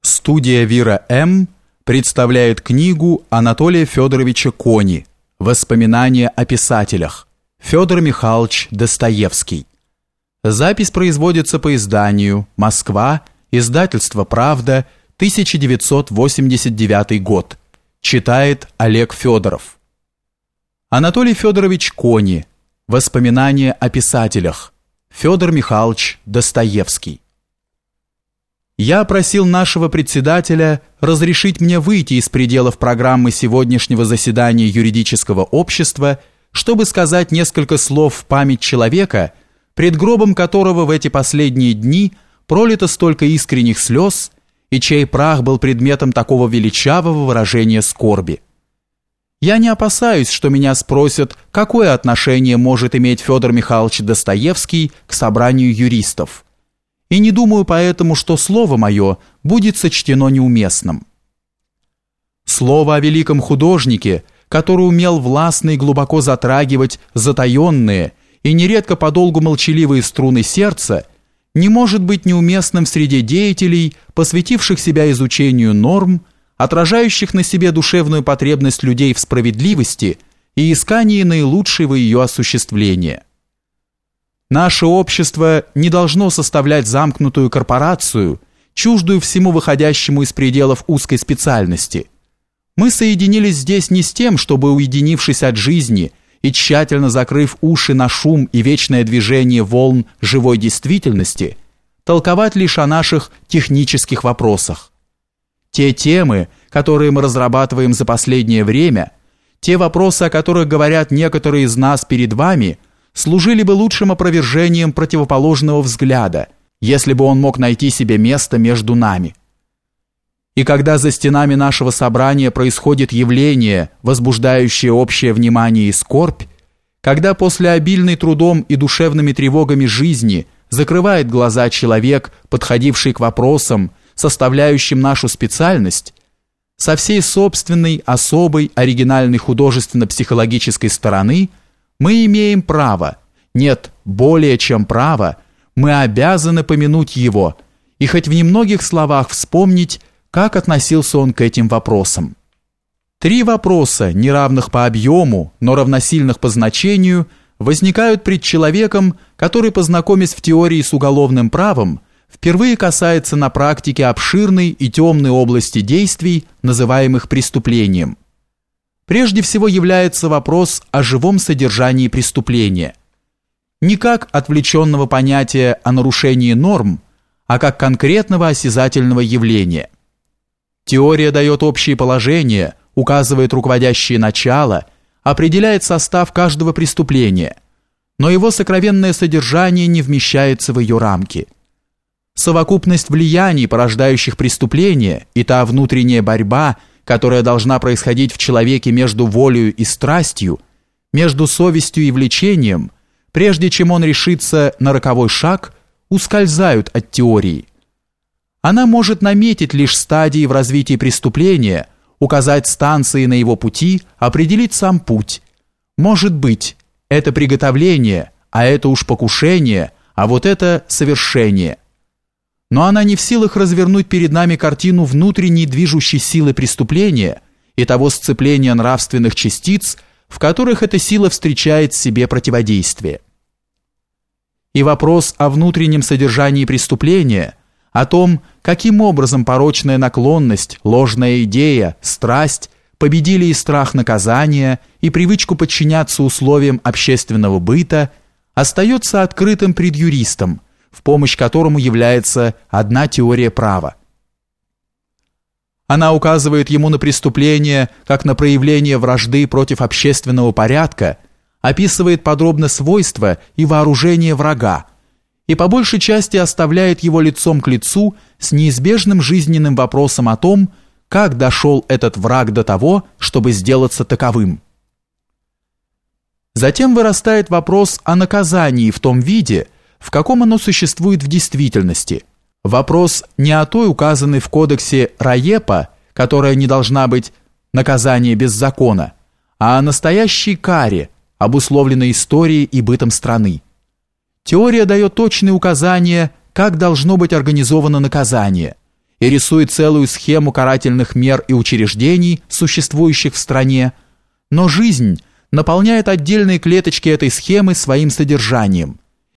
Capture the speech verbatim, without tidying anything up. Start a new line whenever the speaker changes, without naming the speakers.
Студия «Вира М.» представляет книгу Анатолия Федоровича Кони «Воспоминания о писателях» Федор Михайлович Достоевский. Запись производится по изданию «Москва», издательство «Правда», тысяча девятьсот восемьдесят девятый год. Читает Олег Федоров. Анатолий Федорович Кони «Воспоминания о писателях» Федор Михайлович Достоевский. Я просил нашего председателя разрешить мне выйти из пределов программы сегодняшнего заседания юридического общества, чтобы сказать несколько слов в память человека, пред гробом которого в эти последние дни пролито столько искренних слез и чей прах был предметом такого величавого выражения скорби. Я не опасаюсь, что меня спросят, какое отношение может иметь Федор Михайлович Достоевский к собранию юристов, и не думаю поэтому, что слово мое будет сочтено неуместным. Слово о великом художнике, который умел властно и глубоко затрагивать затаенные и нередко подолгу молчаливые струны сердца, не может быть неуместным среди деятелей, посвятивших себя изучению норм, отражающих на себе душевную потребность людей в справедливости и искании наилучшего ее осуществления. Наше общество не должно составлять замкнутую корпорацию, чуждую всему выходящему из пределов узкой специальности. Мы соединились здесь не с тем, чтобы, уединившись от жизни и тщательно закрыв уши на шум и вечное движение волн живой действительности, толковать лишь о наших технических вопросах. Те темы, которые мы разрабатываем за последнее время, те вопросы, о которых говорят некоторые из нас перед вами, служили бы лучшим опровержением противоположного взгляда, если бы он мог найти себе место между нами. И когда за стенами нашего собрания происходит явление, возбуждающее общее внимание и скорбь, когда после обильной трудом и душевными тревогами жизни закрывает глаза человек, подходивший к вопросам, составляющим нашу специальность, со всей собственной, особой, оригинальной художественно-психологической стороны мы имеем право, нет, более чем право, мы обязаны помянуть его и хоть в немногих словах вспомнить, как относился он к этим вопросам. Три вопроса, неравных по объему, но равносильных по значению, возникают пред человеком, который, познакомясь в теории с уголовным правом, впервые касается на практике обширной и темной области действий, называемых преступлением. Прежде всего является вопрос о живом содержании преступления. Не как отвлеченного понятия о нарушении норм, а как конкретного осязательного явления. Теория дает общие положения, указывает руководящие начала, определяет состав каждого преступления, но его сокровенное содержание не вмещается в ее рамки. Совокупность влияний, порождающих преступления, и та внутренняя борьба, которая должна происходить в человеке между волею и страстью, между совестью и влечением, прежде чем он решится на роковой шаг, ускользают от теории. Она может наметить лишь стадии в развитии преступления, указать станции на его пути, определить сам путь. Может быть, это приготовление, а это уж покушение, а вот это совершение. Но она не в силах развернуть перед нами картину внутренней движущей силы преступления и того сцепления нравственных частиц, в которых эта сила встречает в себе противодействие. И вопрос о внутреннем содержании преступления, о том, каким образом порочная наклонность, ложная идея, страсть победили и страх наказания, и привычку подчиняться условиям общественного быта, остается открытым пред юристом, в помощь которому является одна теория права. Она указывает ему на преступление как на проявление вражды против общественного порядка, описывает подробно свойства и вооружение врага и по большей части оставляет его лицом к лицу с неизбежным жизненным вопросом о том, как дошел этот враг до того, чтобы сделаться таковым. Затем вырастает вопрос о наказании в том виде, в каком оно существует в действительности. Вопрос не о той, указанной в кодексе Раепа, которая не должна быть наказание без закона, а о настоящей каре, обусловленной историей и бытом страны. Теория дает точные указания, как должно быть организовано наказание, и рисует целую схему карательных мер и учреждений, существующих в стране, но жизнь наполняет отдельные клеточки этой схемы своим содержанием,